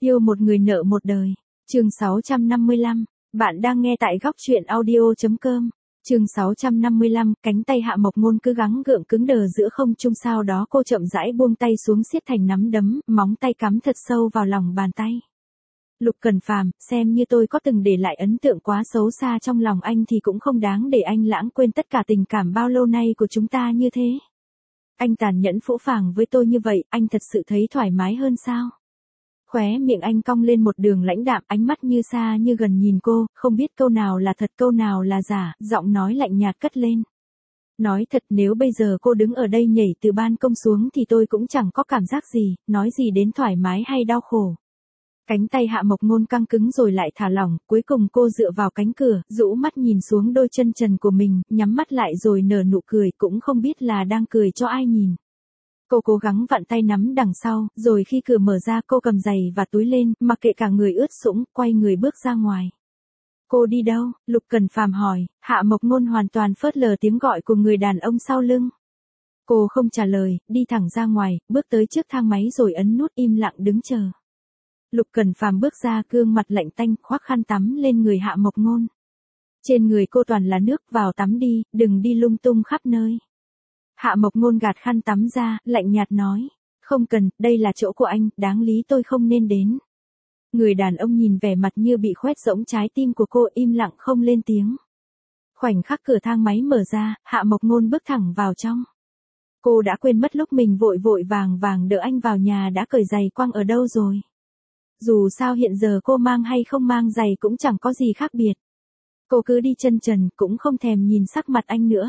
Yêu một người nợ một đời. Chương 655. Bạn đang nghe tại góc truyện audio.com. Chương 655, cánh tay Hạ Mộc Ngôn cứ gắng gượng cứng đờ giữa không trung, sau đó cô chậm rãi buông tay xuống siết thành nắm đấm, móng tay cắm thật sâu vào lòng bàn tay. Lục Cần Phàm, xem như tôi có từng để lại ấn tượng quá xấu xa trong lòng anh thì cũng không đáng để anh lãng quên tất cả tình cảm bao lâu nay của chúng ta như thế. Anh tàn nhẫn phũ phàng với tôi như vậy, anh thật sự thấy thoải mái hơn sao? Khóe miệng anh cong lên một đường lãnh đạm, ánh mắt như xa như gần nhìn cô, không biết câu nào là thật câu nào là giả, giọng nói lạnh nhạt cất lên. Nói thật, nếu bây giờ cô đứng ở đây nhảy từ ban công xuống thì tôi cũng chẳng có cảm giác gì, nói gì đến thoải mái hay đau khổ. Cánh tay Hạ Mộc Ngôn căng cứng rồi lại thả lỏng, cuối cùng cô dựa vào cánh cửa, rũ mắt nhìn xuống đôi chân trần của mình, nhắm mắt lại rồi nở nụ cười, cũng không biết là đang cười cho ai nhìn. Cô cố gắng vặn tay nắm đằng sau, rồi khi cửa mở ra cô cầm giày và túi lên, mặc kệ cả người ướt sũng, quay người bước ra ngoài. Cô đi đâu? Lục Cần Phàm hỏi. Hạ Mộc Ngôn hoàn toàn phớt lờ tiếng gọi của người đàn ông sau lưng. Cô không trả lời, đi thẳng ra ngoài, bước tới trước thang máy rồi ấn nút im lặng đứng chờ. Lục Cần Phàm bước ra, gương mặt lạnh tanh, khoác khăn tắm lên người Hạ Mộc Ngôn. Trên người cô toàn là nước, vào tắm đi, đừng đi lung tung khắp nơi. Hạ Mộc Ngôn gạt khăn tắm ra, lạnh nhạt nói. Không cần, đây là chỗ của anh, đáng lý tôi không nên đến. Người đàn ông nhìn vẻ mặt như bị khoét rỗng trái tim của cô, im lặng không lên tiếng. Khoảnh khắc cửa thang máy mở ra, Hạ Mộc Ngôn bước thẳng vào trong. Cô đã quên mất lúc mình vội vội vàng đỡ anh vào nhà đã cởi giày quăng ở đâu rồi. Dù sao hiện giờ cô mang hay không mang giày cũng chẳng có gì khác biệt. Cô cứ đi chân trần, cũng không thèm nhìn sắc mặt anh nữa.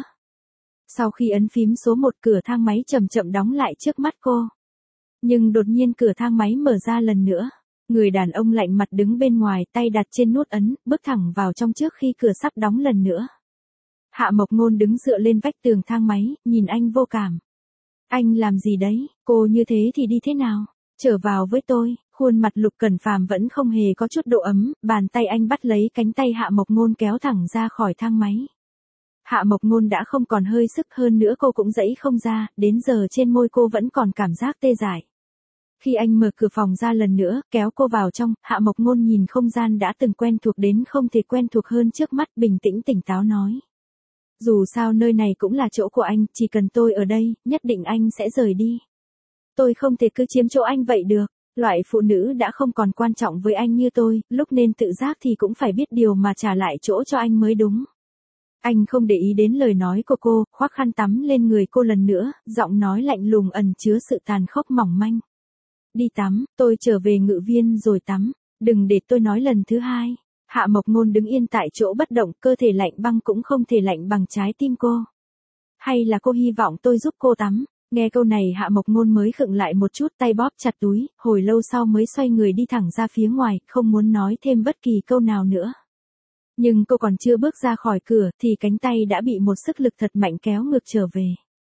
Sau khi ấn phím số 1, cửa thang máy chậm chậm đóng lại trước mắt cô. Nhưng đột nhiên cửa thang máy mở ra lần nữa. Người đàn ông lạnh mặt đứng bên ngoài, tay đặt trên nút ấn, bước thẳng vào trong trước khi cửa sắp đóng lần nữa. Hạ Mộc Ngôn đứng dựa lên vách tường thang máy, nhìn anh vô cảm. Anh làm gì đấy? Cô như thế thì đi thế nào? Trở vào với tôi. Khuôn mặt Lục Cần Phàm vẫn không hề có chút độ ấm, bàn tay anh bắt lấy cánh tay Hạ Mộc Ngôn kéo thẳng ra khỏi thang máy. Hạ Mộc Ngôn đã không còn hơi sức, hơn nữa cô cũng giãy không ra, đến giờ trên môi cô vẫn còn cảm giác tê dại. Khi anh mở cửa phòng ra lần nữa, kéo cô vào trong, Hạ Mộc Ngôn nhìn không gian đã từng quen thuộc đến không thể quen thuộc hơn trước mắt, bình tĩnh tỉnh táo nói. Dù sao nơi này cũng là chỗ của anh, chỉ cần tôi ở đây, nhất định anh sẽ rời đi. Tôi không thể cứ chiếm chỗ anh vậy được. Loại phụ nữ đã không còn quan trọng với anh như tôi, lúc nên tự giác thì cũng phải biết điều mà trả lại chỗ cho anh mới đúng. Anh không để ý đến lời nói của cô, khoác khăn tắm lên người cô lần nữa, giọng nói lạnh lùng ẩn chứa sự tàn khốc mỏng manh. Đi tắm, tôi trở về Ngự Viên rồi tắm, đừng để tôi nói lần thứ hai. Hạ Mộc Ngôn đứng yên tại chỗ bất động, cơ thể lạnh băng cũng không thể lạnh bằng trái tim cô. Hay là cô hy vọng tôi giúp cô tắm? Nghe câu này Hạ Mộc Ngôn mới khựng lại một chút, tay bóp chặt túi, hồi lâu sau mới xoay người đi thẳng ra phía ngoài, không muốn nói thêm bất kỳ câu nào nữa. Nhưng cô còn chưa bước ra khỏi cửa, thì cánh tay đã bị một sức lực thật mạnh kéo ngược trở về.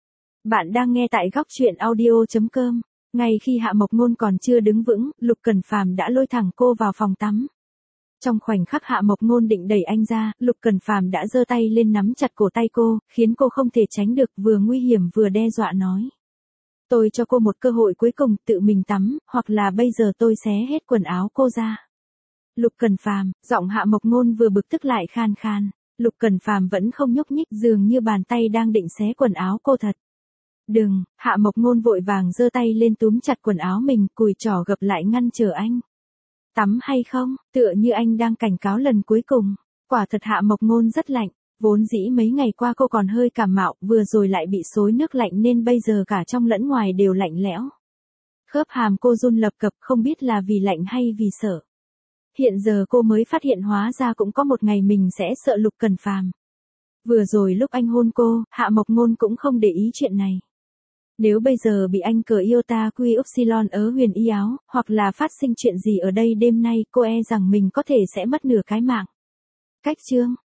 Bạn đang nghe tại góc truyện audio.com. Ngay khi Hạ Mộc Ngôn còn chưa đứng vững, Lục Cần Phàm đã lôi thẳng cô vào phòng tắm. Trong khoảnh khắc Hạ Mộc Ngôn định đẩy anh ra, Lục Cần Phàm đã giơ tay lên nắm chặt cổ tay cô, khiến cô không thể tránh được, vừa nguy hiểm vừa đe dọa nói. Tôi cho cô một cơ hội cuối cùng, tự mình tắm, hoặc là bây giờ tôi xé hết quần áo cô ra. Lục Cần Phàm, giọng Hạ Mộc Ngôn vừa bực tức lại khan khan. Lục Cần Phàm vẫn không nhúc nhích, dường như bàn tay đang định xé quần áo cô thật. Đừng, Hạ Mộc Ngôn vội vàng giơ tay lên túm chặt quần áo mình, cùi trỏ gập lại ngăn trở anh. Tắm hay không, tựa như anh đang cảnh cáo lần cuối cùng. Quả thật Hạ Mộc Ngôn rất lạnh, vốn dĩ mấy ngày qua cô còn hơi cảm mạo, vừa rồi lại bị xối nước lạnh nên bây giờ cả trong lẫn ngoài đều lạnh lẽo. Khớp hàm cô run lập cập, không biết là vì lạnh hay vì sợ. Hiện giờ cô mới phát hiện hóa ra cũng có một ngày mình sẽ sợ Lục Cần Phàm. Vừa rồi lúc anh hôn cô, Hạ Mộc Ngôn cũng không để ý chuyện này. Nếu bây giờ bị anh cờ iota quy upsilon ớ huyền y áo, hoặc là phát sinh chuyện gì ở đây đêm nay, cô e rằng mình có thể sẽ mất nửa cái mạng. Cách chương,